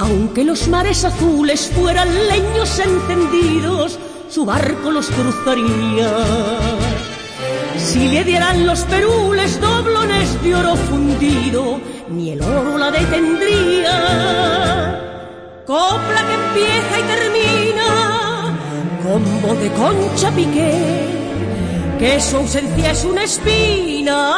Aunque los mares azules fueran leños encendidos, su barco los cruzaría. Si le dieran los perules doblones de oro fundido, ni el oro la detendría. Copla que empieza y termina con voz de Concha Piqué, que su ausencia es una espina.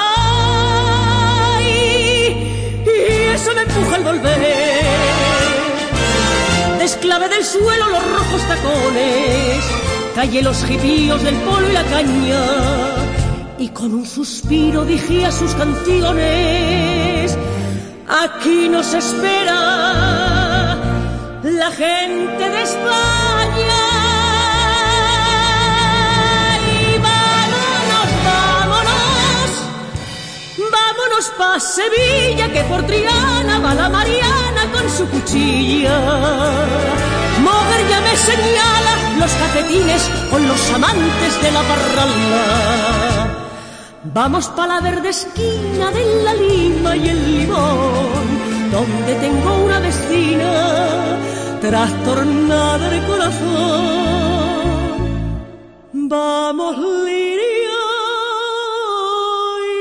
¡Ay! Y eso me empuja al volver. Desclavé del suelo los rojos tacones, callé los jipíos del polo y la caña, y con un suspiro dije a sus canciones: aquí nos espera la gente de España. Y vámonos, vámonos, vámonos pa' Sevilla, que por Triana va la Mariana con su cuchilla. Mover ya me señala los cafetines con los amantes de la parranda. Vamos pa' la verde esquina de la lima y el limón, donde tengo una vecina trastornada de corazón. Vamos, liria y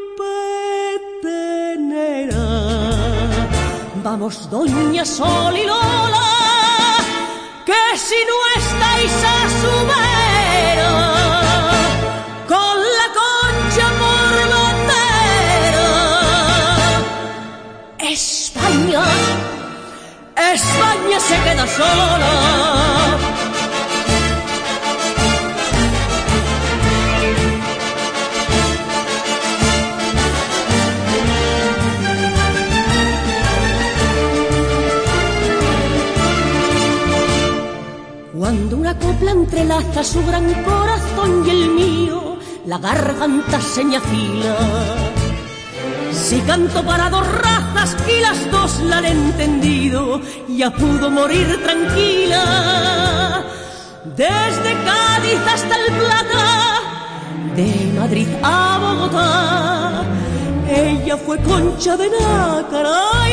petenera, vamos, doña Sol y Lola, que si no estáis a su vera, con la Concha por bandera, España, España se queda sola. Cuando una copla entrelaza su gran corazón y el mío, la garganta se me afila. Si canto para dos razas y las dos la han entendido, ya pudo morir tranquila. Desde Cádiz hasta El Plata, de Madrid a Bogotá, ella fue Concha de Nácara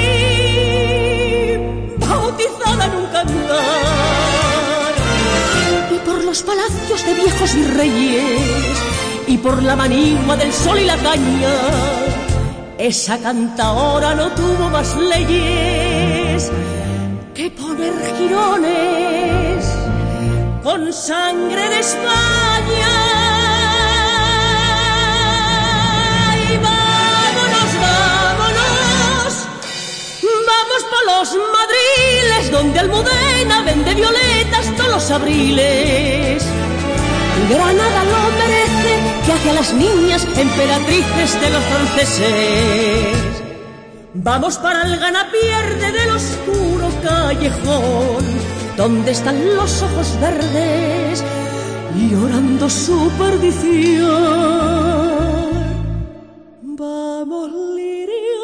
y bautizada en un cantar. Y por los palacios de viejos virreyes, y por la manigua del sol y la caña, esa cantaora no tuvo más leyes que poner jirones con sangre de España. Y vámonos, vámonos, vamos pa' los madriles, donde Almudena vende violetas todos los abriles. Granada lo merece, que hace a las niñas emperatrices de los franceses. Vamos para el ganapierde del oscuro callejón, donde están los ojos verdes llorando su perdición. Vamos, lirio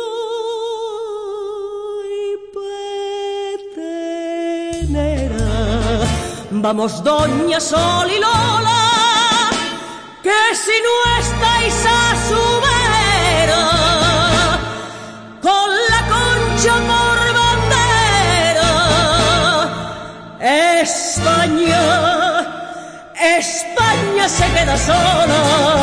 y petenera, vamos, doña Sol y Lola, que si no estáis a su vera, con la Concha por bandera, España, España se queda sola.